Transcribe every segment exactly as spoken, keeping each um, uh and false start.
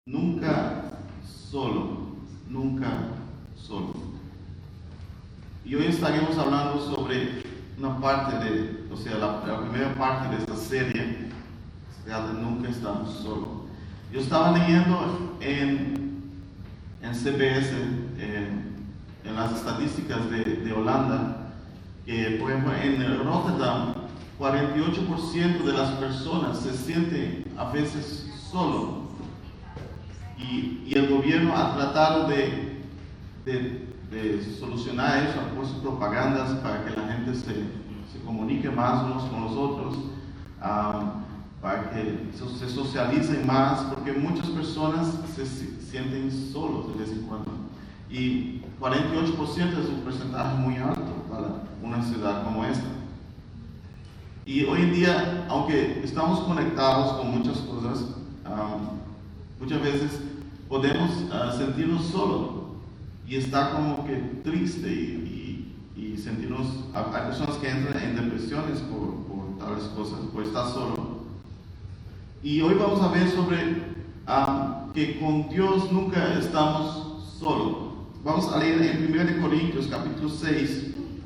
Nunca solo, nunca solo. Y hoy estaremos hablando sobre una parte de, o sea, la, la primera parte de esta serie, o sea, de Nunca estamos solos. Yo estaba leyendo en, en C B S, eh, en las estadísticas de, de Holanda, que por ejemplo en Rotterdam, cuarenta y ocho por ciento de las personas se sienten a veces solos. Y, y el gobierno ha tratado de, de, de solucionar eso, ha puesto propagandas para que la gente se, se comunique más unos con los otros, um, para que se socialicen más, porque muchas personas se, se sienten solos de vez en cuando. Y cuarenta y ocho por ciento es un porcentaje muy alto para una ciudad como esta. Y hoy en día, aunque estamos conectados con muchas cosas, um, muchas veces podemos uh, sentirnos solos y estar como que triste y, y, y sentirnos, hay personas que entran en depresiones por, por tales cosas, por estar solo. Y hoy vamos a ver sobre um, que con Dios nunca estamos solos. Vamos a leer en primera Corintios capítulo seis.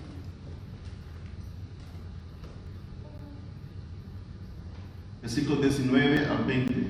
Versículos diecinueve al veinte.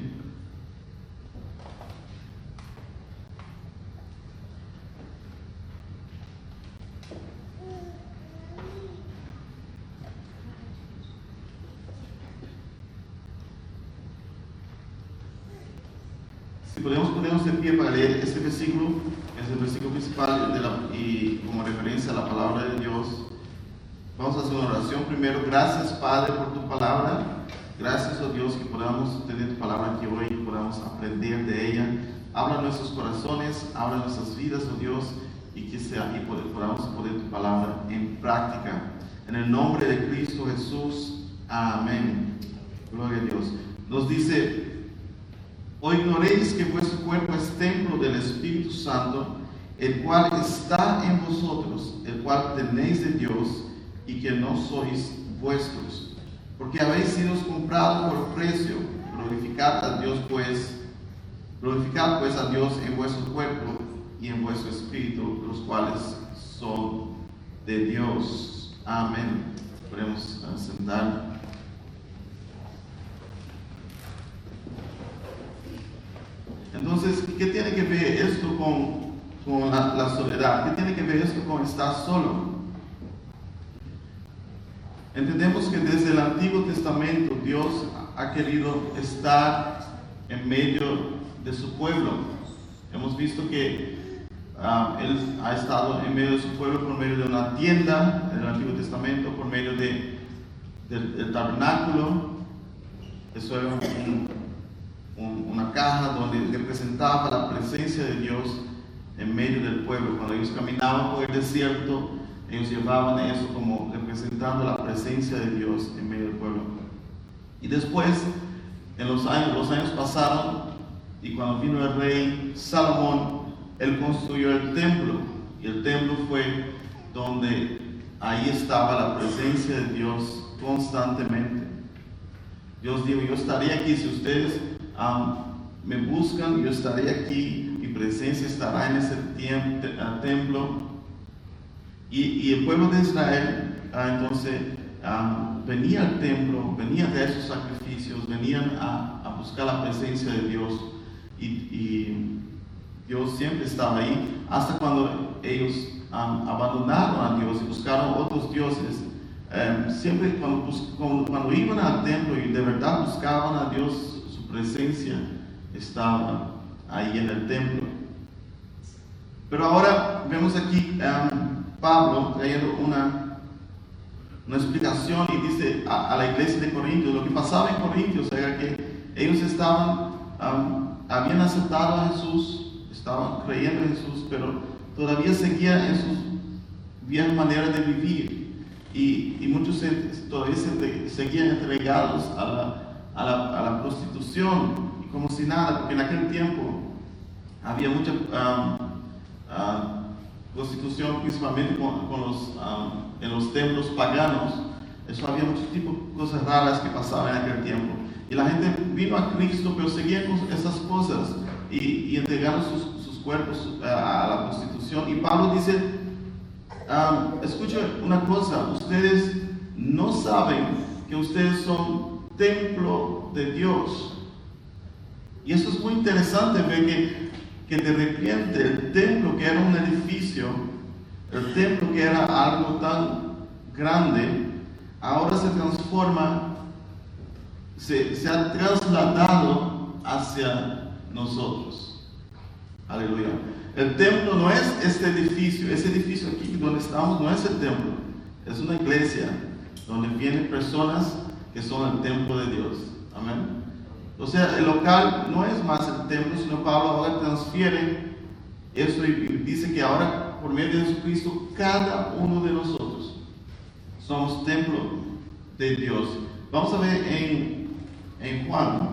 Si podemos ponernos de pie para leer este versículo, es el versículo principal de la, y como referencia a la palabra de Dios. Vamos a hacer una oración primero. Gracias, Padre, por tu palabra. Gracias, oh Dios, que podamos tener tu palabra aquí hoy y podamos aprender de ella. Habla nuestros corazones, habla nuestras vidas, oh Dios, y que sea, y podamos poner tu palabra en práctica. En el nombre de Cristo Jesús, amén. Gloria a Dios. Nos dice: ¿o ignoréis que vuestro cuerpo es templo del Espíritu Santo, el cual está en vosotros, el cual tenéis de Dios, y que no sois vuestros? Porque habéis sido comprados por precio. Glorificad a Dios pues, glorificad pues a Dios en vuestro cuerpo y en vuestro espíritu, los cuales son de Dios. Amén. Podemos uh, sentar. Entonces, ¿qué tiene que ver esto con, con la, la soledad? ¿Qué tiene que ver esto con estar solo? Entendemos que desde el Antiguo Testamento Dios ha querido estar en medio de su pueblo. Hemos visto que uh, Él ha estado en medio de su pueblo por medio de una tienda en el Antiguo Testamento, por medio de, de, del tabernáculo. Eso era un, un, una caja donde representaba la presencia de Dios en medio del pueblo. Cuando ellos caminaban por el desierto, ellos llevaban eso como representando la presencia de Dios en medio del pueblo. Y después, en los años, los años pasaron, y cuando vino el rey Salomón, él construyó el templo. Y el templo fue donde ahí estaba la presencia de Dios constantemente. Dios dijo: yo estaré aquí, si ustedes um, me buscan, yo estaré aquí, mi presencia estará en ese tiemp- te- uh, templo. Y, y el pueblo de Israel, uh, entonces, um, venía al templo, venía de esos sacrificios, venían a, a buscar la presencia de Dios. Y, y Dios siempre estaba ahí, hasta cuando ellos um, abandonaron a Dios y buscaron otros dioses. Um, siempre cuando, cuando, cuando iban al templo y de verdad buscaban a Dios, su presencia estaba ahí en el templo. Pero ahora vemos aquí um, Pablo trayendo una, una explicación y dice a, a la iglesia de Corintios: lo que pasaba en Corintios era que ellos estaban, um, habían aceptado a Jesús, estaban creyendo en Jesús, pero todavía seguían en sus viejas maneras de vivir, y, y muchos se, todavía se, seguían entregados a la, a, la, a la prostitución, y como si nada, porque en aquel tiempo había mucha um, uh, prostitución, principalmente con, con los, um, en los templos paganos. Eso había muchos tipos de cosas raras que pasaban en aquel tiempo. Y la gente vino a Cristo, pero seguían con esas cosas. y, y entregaron sus, sus cuerpos a, a la prostitución. Y Pablo dice, um, escucha una cosa, ustedes no saben que ustedes son templo de Dios. Y eso es muy interesante, ver que, que de repente el templo, que era un edificio, el templo que era algo tan grande, ahora se transforma, se, se ha trasladado hacia nosotros. Aleluya. El templo no es este edificio, ese edificio aquí donde estamos no es el templo, es una iglesia donde vienen personas que son el templo de Dios. Amén. O sea, el local no es más el templo, sino Pablo ahora transfiere eso y dice que ahora, por medio de Jesucristo, cada uno de nosotros somos templo de Dios. Vamos a ver en, en Juan,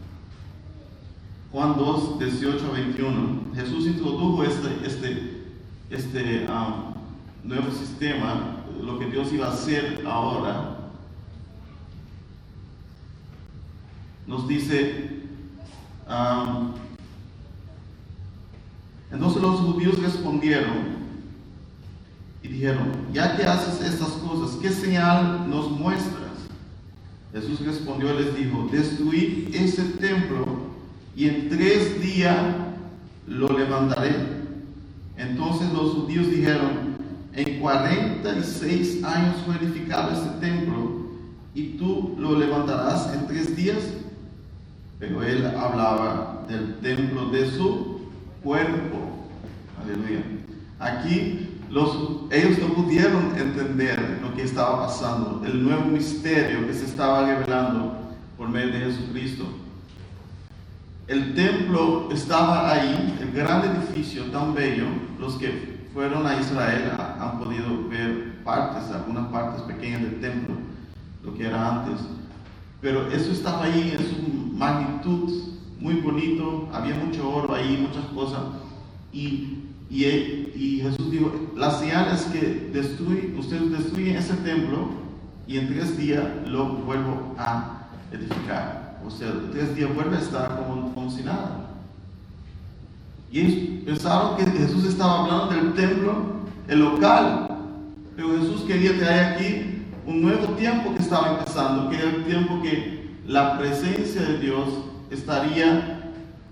Juan dos, dieciocho a veintiuno. Jesús introdujo este, este, este um, nuevo sistema, lo que Dios iba a hacer ahora. Nos dice, um, entonces los judíos respondieron y dijeron, ya que haces estas cosas, ¿qué señal nos muestras? Jesús respondió y les dijo, destruid ese templo y en tres días lo levantaré. Entonces los judíos dijeron, en cuarenta y seis años fue edificado este templo y tú lo levantarás en tres días. Pero él hablaba del templo de su cuerpo. Aleluya. Aquí los, ellos no pudieron entender lo que estaba pasando, el nuevo misterio que se estaba revelando por medio de Jesucristo. El templo estaba ahí, el gran edificio tan bello. Los que fueron a Israel han podido ver partes, algunas partes pequeñas del templo, lo que era antes. Pero eso estaba ahí en su magnitud, muy bonito, había mucho oro ahí, muchas cosas. Y, y, y Jesús dijo, la señal es que destruye, ustedes destruyen ese templo y en tres días lo vuelvo a edificar. O sea, en tres días vuelve a estar como, como si nada. Y ellos pensaron que Jesús estaba hablando del templo, el local. Pero Jesús quería traer aquí un nuevo tiempo que estaba empezando, que era el tiempo que la presencia de Dios estaría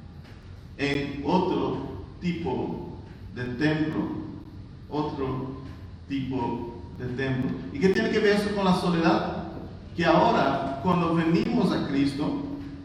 en otro tipo de templo, otro tipo de templo. ¿Y qué tiene que ver eso con la soledad? Que ahora, cuando venimos a Cristo,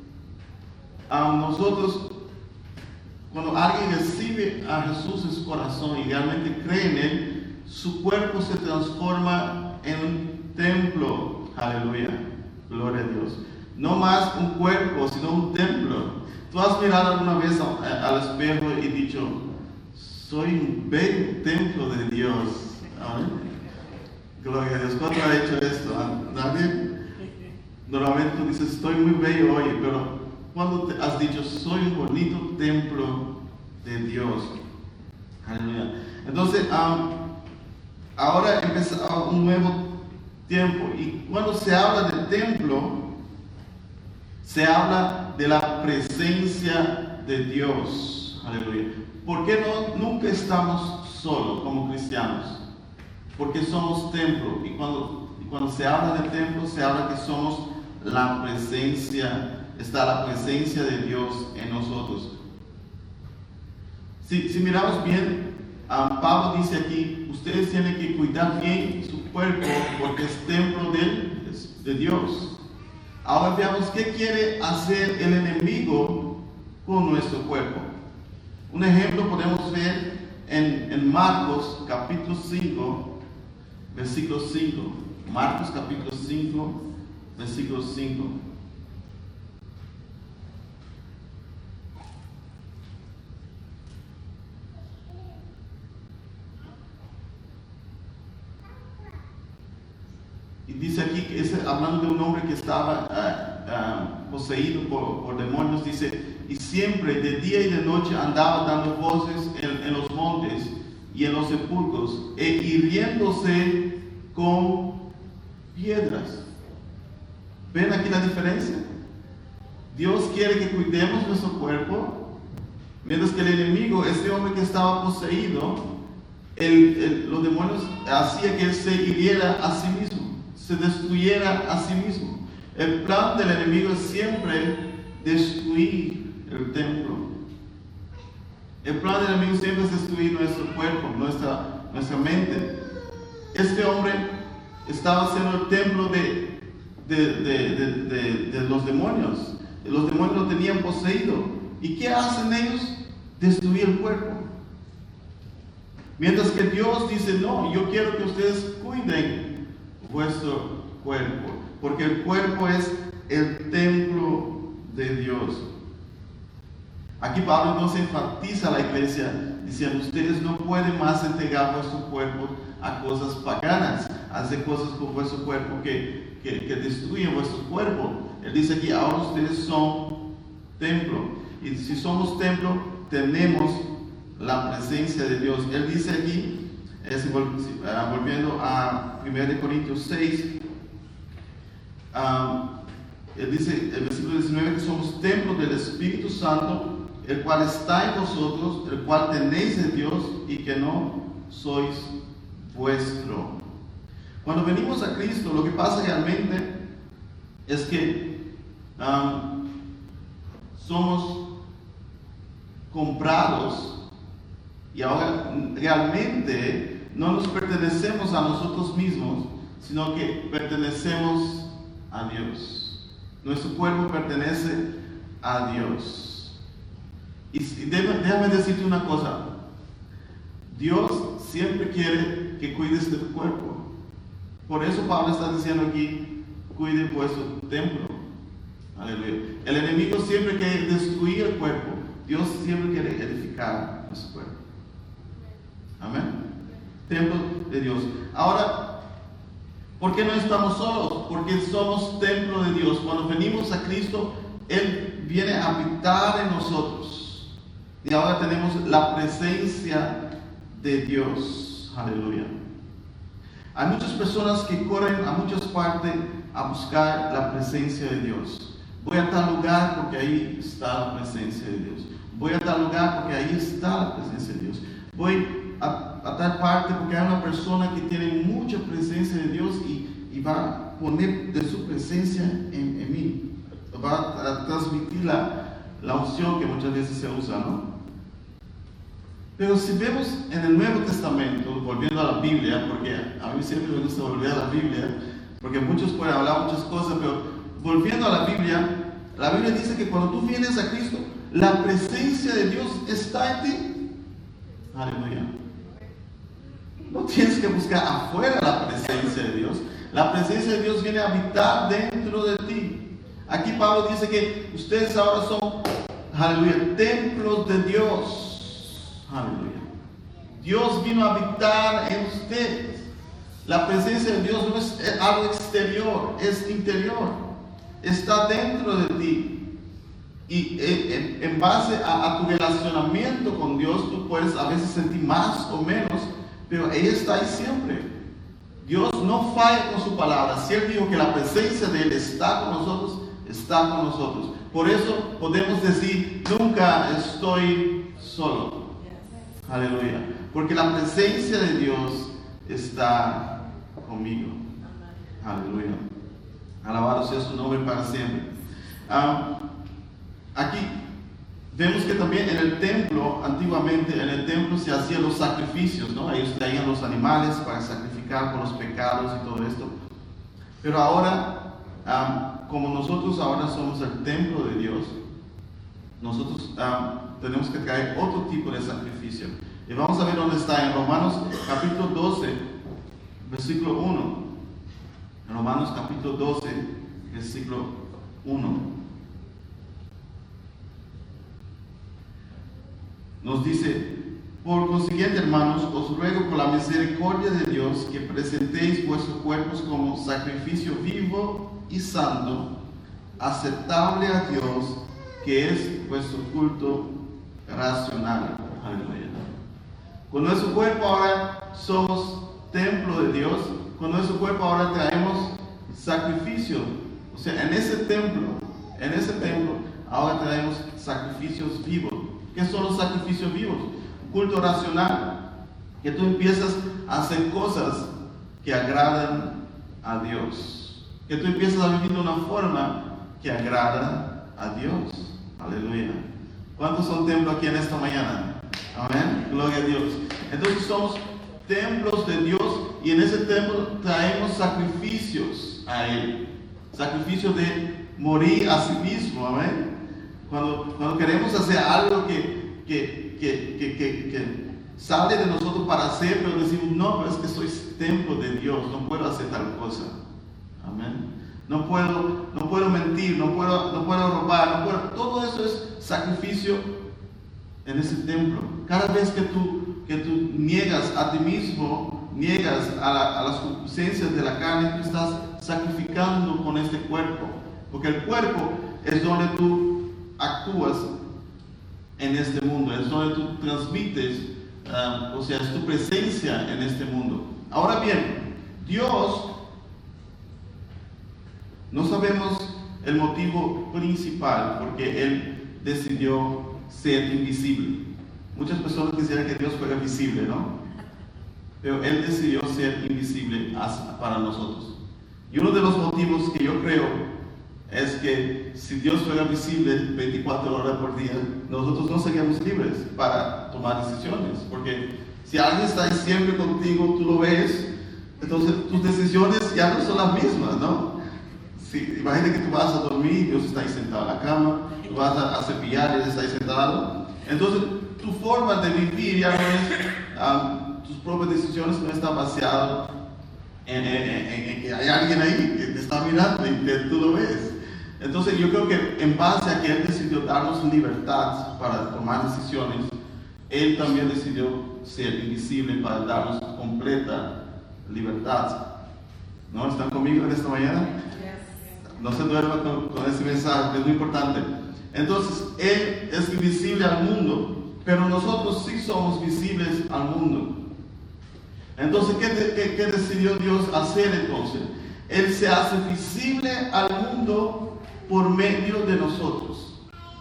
a nosotros, cuando alguien recibe a Jesús en su corazón y realmente cree en Él, su cuerpo se transforma en un templo. Aleluya, gloria a Dios. No más un cuerpo, sino un templo. ¿Tú has mirado alguna vez a, al espejo y dicho, soy un bello templo de Dios? Amén. Gloria a Dios. ¿Cuánto ha hecho esto? ¿Nadie? Normalmente tú dices, estoy muy bello hoy, pero cuando te has dicho, soy un bonito templo de Dios? Aleluya. Entonces, um, ahora empieza un nuevo tiempo, y cuando se habla de templo, se habla de la presencia de Dios. Aleluya. ¿Por qué no, nunca estamos solos como cristianos? Porque somos templo, y cuando, y cuando se habla de templo, se habla que somos la presencia, está la presencia de Dios en nosotros. Si, si miramos bien, Um, Pablo dice aquí, ustedes tienen que cuidar bien su cuerpo porque es templo de, de Dios. Ahora veamos qué quiere hacer el enemigo con nuestro cuerpo. Un ejemplo podemos ver en, en Marcos capítulo cinco, versículo cinco. Marcos capítulo cinco, versículo cinco. Y dice aquí, que es hablando de un hombre que estaba uh, uh, poseído por, por demonios, dice, y siempre de día y de noche andaba dando voces en, en los montes y en los sepulcros, e hiriéndose con piedras. ¿Ven aquí la diferencia? Dios quiere que cuidemos nuestro cuerpo, Mientras que el enemigo, este hombre que estaba poseído, el, el, los demonios hacían que él se hiriera a sí mismo, se destruyera a sí mismo. El plan del enemigo es siempre destruir el templo. El plan del enemigo siempre es destruir nuestro cuerpo, nuestra, nuestra mente. Este hombre estaba siendo el templo de, de, de, de, de, de los demonios. Los demonios lo tenían poseído. ¿Y qué hacen ellos? Destruir el cuerpo. Mientras que Dios dice, no, yo quiero que ustedes cuiden vuestro cuerpo, porque el cuerpo es el templo de Dios. Aquí Pablo entonces enfatiza a la iglesia, diciendo, ustedes no pueden más entregar vuestro cuerpo a cosas paganas, a hacer cosas con vuestro cuerpo que, que, que destruyen vuestro cuerpo. Él dice aquí, ahora ustedes son templo. Y si somos templo, tenemos la presencia de Dios. Él dice aquí, es, volviendo a primera de Corintios seis, um, él dice, el versículo diecinueve, que somos templo del Espíritu Santo, el cual está en vosotros, el cual tenéis de Dios y que no sois vuestro. Cuando venimos a Cristo, lo que pasa realmente es que um, somos comprados y ahora realmente no nos pertenecemos a nosotros mismos, sino que pertenecemos a Dios. Nuestro cuerpo pertenece a Dios. Y déjame, déjame decirte una cosa, Dios siempre quiere que cuides de tu cuerpo. Por eso Pablo está diciendo aquí, cuide vuestro templo. Aleluya. El enemigo siempre quiere destruir el cuerpo, Dios siempre quiere edificar nuestro cuerpo. Amén. Templo de Dios. Ahora, ¿por qué no estamos solos? Porque somos templo de Dios. Cuando venimos a Cristo, Él viene a habitar en nosotros. Y ahora tenemos la presencia de Dios. Aleluya. Hay muchas personas que corren a muchas partes a buscar la presencia de Dios. Voy a tal lugar porque ahí está la presencia de Dios. Voy a tal lugar porque ahí está la presencia de Dios. Voy a, a tal parte porque hay una persona que tiene mucha presencia de Dios y, y va a poner de su presencia en, en mí. Va a, a transmitir la, la unción que muchas veces se usa, ¿no? Pero si vemos en el Nuevo Testamento, volviendo a la Biblia, porque a mí siempre me gusta volver a la Biblia, porque muchos pueden hablar muchas cosas, pero volviendo a la Biblia, la Biblia dice que cuando tú vienes a Cristo, la presencia de Dios está en ti. Aleluya. No tienes que buscar afuera la presencia de Dios. La presencia de Dios viene a habitar dentro de ti. Aquí Pablo dice que ustedes ahora son, aleluya, templos de Dios. Aleluya. Dios vino a habitar en ustedes. La presencia de Dios no es algo exterior, es interior. Está dentro de ti. Y en, en base a, a tu relacionamiento con Dios, tú puedes a veces sentir más o menos, pero ella está ahí siempre. Dios no falla con su palabra. Si Él dijo que la presencia de Él está con nosotros, está con nosotros. Por eso podemos decir, nunca estoy solo. Aleluya. Porque la presencia de Dios está conmigo. Aleluya. Alabado sea su nombre para siempre. Um, aquí vemos que también en el templo, antiguamente en el templo se hacían los sacrificios, ¿no? Ellos traían los animales para sacrificar por los pecados y todo esto. Pero ahora, um, como nosotros ahora somos el templo de Dios, nosotros um, tenemos que traer otro tipo de sacrificio. Y vamos a ver dónde está en Romanos capítulo doce, versículo uno. En Romanos capítulo doce, versículo uno. Nos dice, por consiguiente, hermanos, os ruego por la misericordia de Dios que presentéis vuestros cuerpos como sacrificio vivo y santo, aceptable a Dios, que es vuestro culto racional. Aleluya. Con nuestro cuerpo ahora somos templo de Dios. Con nuestro cuerpo ahora traemos sacrificio. O sea, en ese templo, en ese templo, ahora traemos sacrificios vivos. ¿Qué son los sacrificios vivos? Un culto racional, que tú empiezas a hacer cosas que agradan a Dios, que tú empiezas a vivir de una forma que agrada a Dios. Aleluya. ¿Cuántos son templos aquí en esta mañana? Amén. Gloria a Dios. Entonces somos templos de Dios y en ese templo traemos sacrificios a Él. Sacrificio de morir a sí mismo. Amén. Cuando, cuando queremos hacer algo que, que, que, que, que, que sale de nosotros para hacer, pero decimos, no, pero es que soy templo de Dios, no puedo hacer tal cosa. Amén. No puedo, no puedo mentir, no puedo, no puedo robar, no puedo. Todo eso es sacrificio en ese templo. Cada vez que tú, que tú niegas a ti mismo, niegas a, la, a las concupiscencias de la carne, tú estás sacrificando con este cuerpo. Porque el cuerpo es donde tú actúas en este mundo, es donde tú transmites, uh, o sea, es tu presencia en este mundo. Ahora bien, Dios, no sabemos el motivo principal porque Él decidió ser invisible. Muchas personas quisieran que Dios fuera visible, ¿no? Pero Él decidió ser invisible para nosotros. Y uno de los motivos que yo creo es que si Dios fuera visible veinticuatro horas por día, nosotros no seríamos libres para tomar decisiones. Porque si alguien está ahí siempre contigo, tú lo ves, entonces tus decisiones ya no son las mismas, ¿no? Si, imagínate que tú vas a dormir, Dios está ahí sentado en la cama, tú vas a, a cepillar y Él está ahí sentado. Entonces tu forma de vivir ya no es, um, tus propias decisiones no están basadas en, en, en, en que hay alguien ahí que te está mirando y que tú lo ves. Entonces yo creo que en base a que Él decidió darnos libertad para tomar decisiones, Él también decidió ser invisible para darnos completa libertad. ¿No? ¿Están conmigo en esta mañana? No se duerman con, con ese mensaje, que es muy importante. Entonces, Él es invisible al mundo, pero nosotros sí somos visibles al mundo. Entonces, ¿qué, qué, qué decidió Dios hacer entonces? Él se hace visible al mundo por medio de nosotros.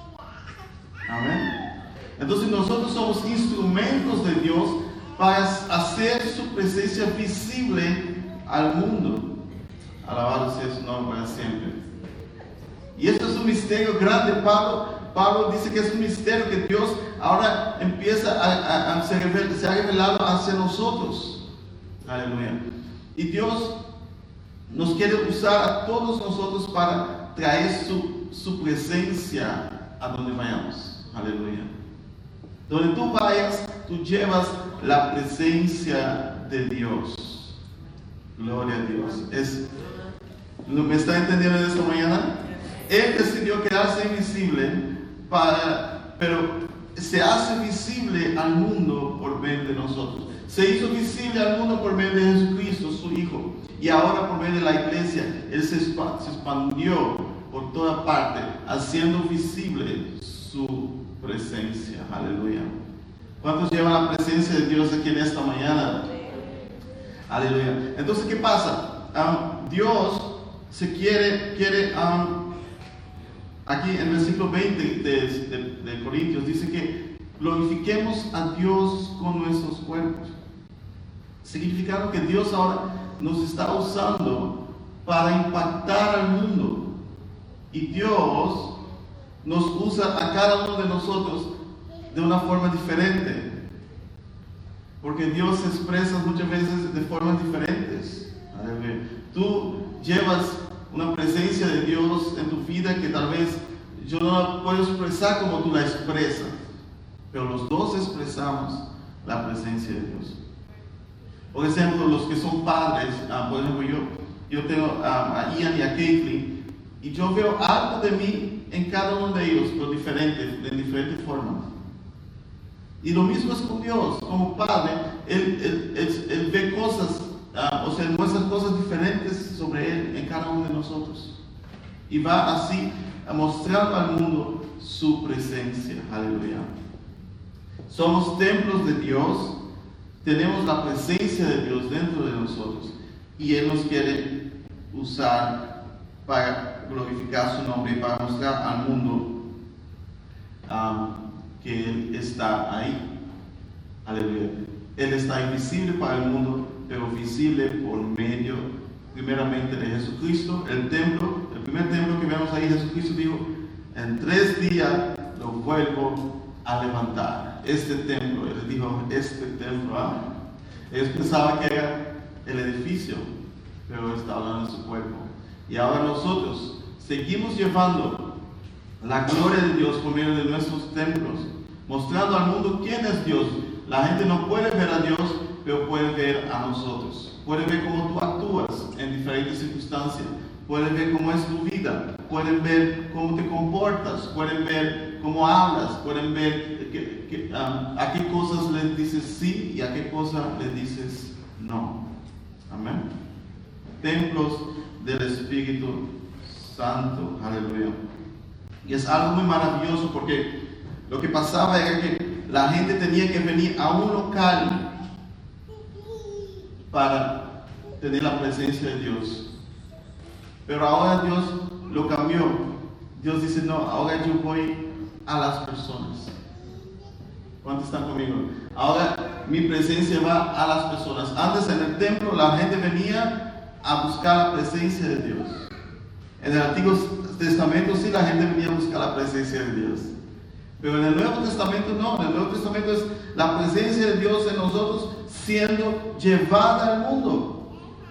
Amén. Entonces, nosotros somos instrumentos de Dios para hacer su presencia visible al mundo. Alabado sea su nombre para siempre. Y esto es un misterio grande. Pablo, Pablo dice que es un misterio que Dios ahora empieza a, a, a se, revel, se ha revelado hacia nosotros. Aleluya. Y Dios nos quiere usar a todos nosotros para traer su, su presencia a donde vayamos. Aleluya. Donde tú vayas, tú llevas la presencia de Dios. Gloria a Dios. Es, ¿me está entendiendo en esta mañana? Él decidió quedarse invisible, para, pero se hace visible al mundo por medio de nosotros. Se hizo visible al mundo por medio de Jesucristo, su Hijo. Y ahora por medio de la iglesia, Él se expandió por toda parte, haciendo visible su presencia. Aleluya. ¿Cuántos llevan la presencia de Dios aquí en esta mañana? Aleluya. Entonces, ¿qué pasa? Um, Dios se quiere, quiere um, aquí en el versículo veinte de, de, de Corintios, dice que glorifiquemos a Dios con nuestros cuerpos. Significando que Dios ahora nos está usando para impactar al mundo. Y Dios nos usa a cada uno de nosotros de una forma diferente. Porque Dios se expresa muchas veces de formas diferentes. Tú llevas una presencia de Dios en tu vida que tal vez yo no la puedo expresar como tú la expresas. Pero los dos expresamos la presencia de Dios. Por ejemplo, los que son padres, uh, por ejemplo, yo, yo tengo uh, a Ian y a Caitlin, y yo veo algo de mí en cada uno de ellos, pero diferente, de diferentes formas. Y lo mismo es con Dios, como Padre, Él, él, él, él ve cosas, uh, o sea, muestra cosas diferentes sobre Él en cada uno de nosotros. Y va así mostrando al mundo su presencia. Aleluya. Somos templos de Dios, tenemos la presencia de Dios dentro de nosotros y Él nos quiere usar para glorificar su nombre y para mostrar al mundo um, que Él está ahí. Aleluya. Él está invisible para el mundo, pero visible por medio, primeramente, de Jesucristo. El templo, el primer templo que vemos ahí, Jesucristo dijo, en tres días lo vuelvo a levantar. Este templo, Él dijo, este templo, ¿ah? Ellos pensaban que era el edificio, pero Él está hablando de su cuerpo. Y ahora nosotros seguimos llevando la gloria de Dios por medio de nuestros templos, mostrando al mundo quién es Dios. La gente no puede ver a Dios, pero puede ver a nosotros. Puede ver cómo tú actúas en diferentes circunstancias. Pueden ver cómo es tu vida. Pueden ver cómo te comportas. Pueden ver cómo hablas. Pueden ver que, que, um, a qué cosas les dices sí y a qué cosas les dices no. Amén. Templos del Espíritu Santo. Aleluya. Y es algo muy maravilloso porque lo que pasaba era que la gente tenía que venir a un local para tener la presencia de Dios. Pero ahora Dios lo cambió. Dios dice, no, ahora yo voy a las personas. ¿Cuántos están conmigo? Ahora mi presencia va a las personas. Antes en el templo la gente venía a buscar la presencia de Dios. En el Antiguo Testamento sí la gente venía a buscar la presencia de Dios. Pero en el Nuevo Testamento no. En el Nuevo Testamento es la presencia de Dios en nosotros siendo llevada al mundo.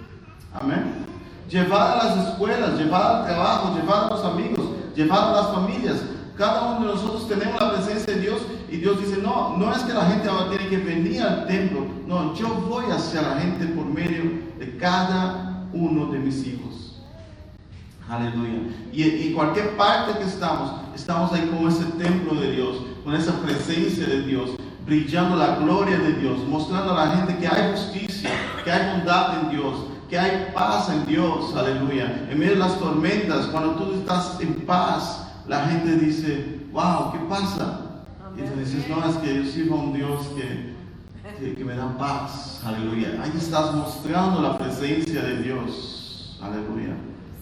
Amén. Llevada a las escuelas, llevada al trabajo, llevada a los amigos, llevada a las familias. Cada uno de nosotros tenemos la presencia de Dios y Dios dice, no, no es que la gente ahora tiene que venir al templo. No, yo voy hacia la gente por medio de cada uno de mis hijos. Aleluya. Y en cualquier parte que estamos, estamos ahí como ese templo de Dios, con esa presencia de Dios, brillando la gloria de Dios, mostrando a la gente que hay justicia, que hay bondad en Dios, que hay paz en Dios. Aleluya. En medio de las tormentas, cuando tú estás en paz, la gente dice, wow, ¿qué pasa? Y tú dices, no, es que yo sirvo a un Dios que, que, que me da paz. Aleluya. Ahí estás mostrando la presencia de Dios. Aleluya.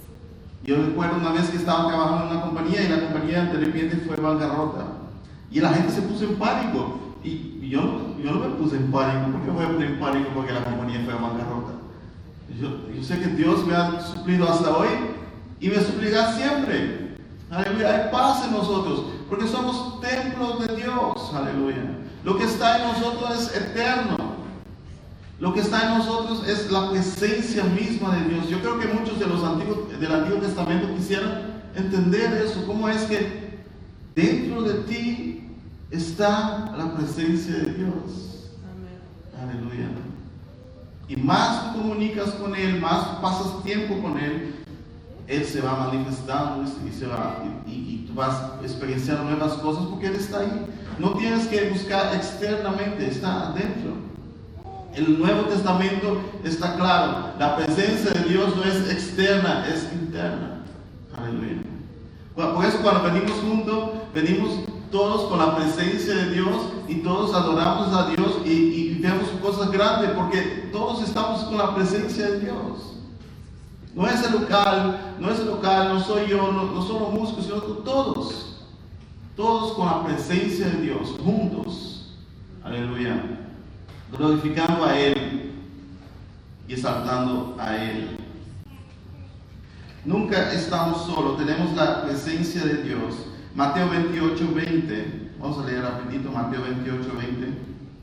Yo recuerdo una vez que estaba trabajando en una compañía y la compañía de repente fue bancarrota. Y la gente se puso en pánico. Y yo, yo no me puse en pánico. ¿Por qué voy a poner en pánico porque la compañía fue bancarrota? Yo, yo sé que Dios me ha suplido hasta hoy y me suplirá siempre. Aleluya. Hay paz en nosotros porque somos templos de Dios. Aleluya. Lo que está en nosotros es eterno. Lo que está en nosotros es la presencia misma de Dios. Yo creo que muchos de los antiguos, del Antiguo Testamento quisieran entender eso. ¿Cómo es que dentro de ti está la presencia de Dios? Amén. Aleluya. Y más tú comunicas con Él, más pasas tiempo con Él, Él se va manifestando y, se va, y, y tú vas experienciando nuevas cosas porque Él está ahí. No tienes que buscar externamente, está adentro. El Nuevo Testamento está claro. La presencia de Dios no es externa, es interna. Aleluya. Por eso cuando venimos juntos, venimos todos con la presencia de Dios y todos adoramos a Dios y, y vemos cosas grandes porque todos estamos con la presencia de Dios. No es el local, no es el local, no soy yo, no, no somos músicos, sino todos. Todos con la presencia de Dios, juntos. Aleluya. Glorificando a Él y exaltando a Él. Nunca estamos solos, tenemos la presencia de Dios. Mateo veintiocho, veinte. Vamos a leer rapidito Mateo veintiocho, veinte.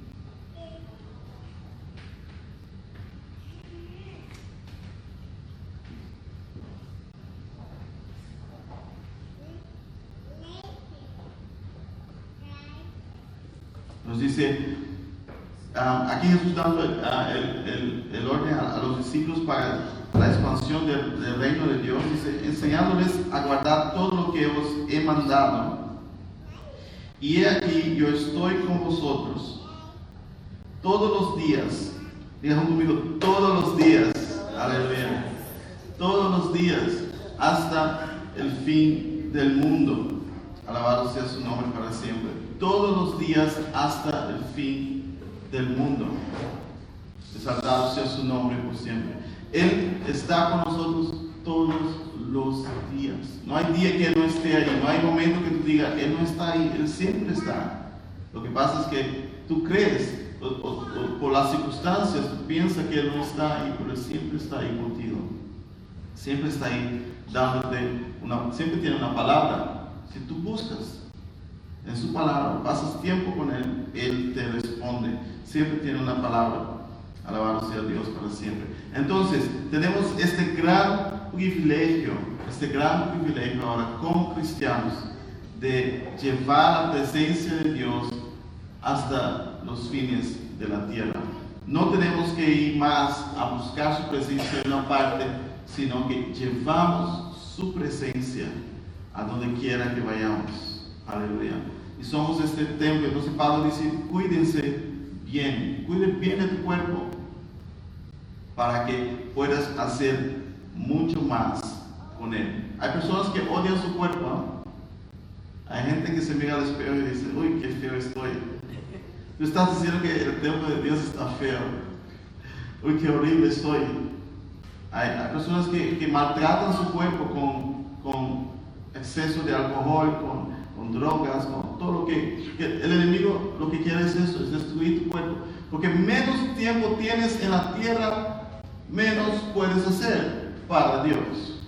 Nos dice, Uh, aquí Jesús dando el, uh, el, el, el orden a, a los discípulos para la expansión del, del reino de Dios, dice, enseñándoles a guardar todo lo que os he mandado. Y he aquí, yo estoy con vosotros todos los días. Digan conmigo, todos los días. Aleluya. Todos los días hasta el fin del mundo. Alabado sea su nombre para siempre. Todos los días hasta el fin del mundo. Exaltado sea su nombre por siempre. Él está con nosotros todos los días. No hay día que Él no esté ahí. No hay momento que tú digas, Él no está ahí. Él siempre está. Lo que pasa es que tú crees, o, o, o por las circunstancias, tú piensas que Él no está ahí, pero Él siempre está ahí contigo. Siempre está ahí dándote una, siempre tiene una palabra. Si tú buscas en su palabra, pasas tiempo con Él, Él te responde. Siempre tiene una palabra. Alabado sea Dios para siempre. Entonces, tenemos este gran privilegio, este gran privilegio ahora como cristianos, de llevar la presencia de Dios hasta los fines de la tierra. No tenemos que ir más a buscar su presencia en una parte, sino que llevamos su presencia a donde quiera que vayamos. Aleluya. Y somos este templo. Entonces Pablo dice, cuídense bien, cuiden bien de tu cuerpo, para que puedas hacer mucho más con él. Hay personas que odian su cuerpo, ¿no? Hay gente que se mira al espejo y dice, uy, qué feo estoy. Tú estás diciendo que el templo de Dios está feo. Uy, qué horrible estoy. Hay, hay personas que, que maltratan su cuerpo con, con exceso de alcohol, con, con drogas, con todo lo que, que... El enemigo lo que quiere es eso, es destruir tu cuerpo. Porque menos tiempo tienes en la tierra, menos puedes hacer para Dios.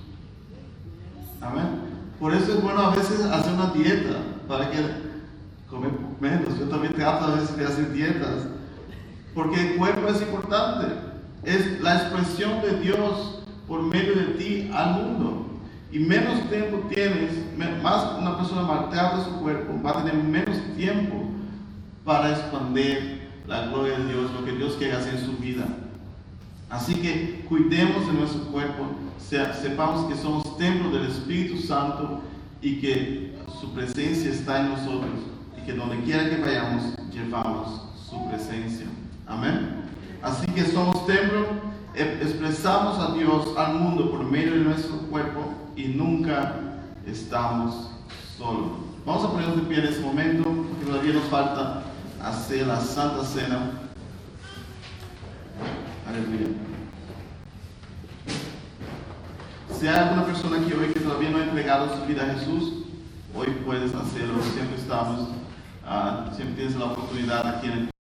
Amén. Por eso es bueno a veces hacer una dieta, para que comer menos. Yo también trato a veces de hacer dietas, porque el cuerpo es importante. Es la expresión de Dios por medio de ti al mundo. Y menos tiempo tienes, más una persona maltrata su cuerpo, va a tener menos tiempo para expandir la gloria de Dios, lo que Dios quiere hacer en su vida. Así que cuidemos de nuestro cuerpo, sepamos que somos templo del Espíritu Santo y que su presencia está en nosotros y que donde quiera que vayamos, llevamos su presencia. Amén. Así que somos templo, expresamos a Dios al mundo por medio de nuestro cuerpo y nunca estamos solos. Vamos a ponernos de pie en este momento, porque todavía nos falta hacer la Santa Cena. Aleluya. Si hay alguna persona aquí hoy que todavía no ha entregado su vida a Jesús, hoy puedes hacerlo. Siempre estamos, uh, siempre tienes la oportunidad aquí en el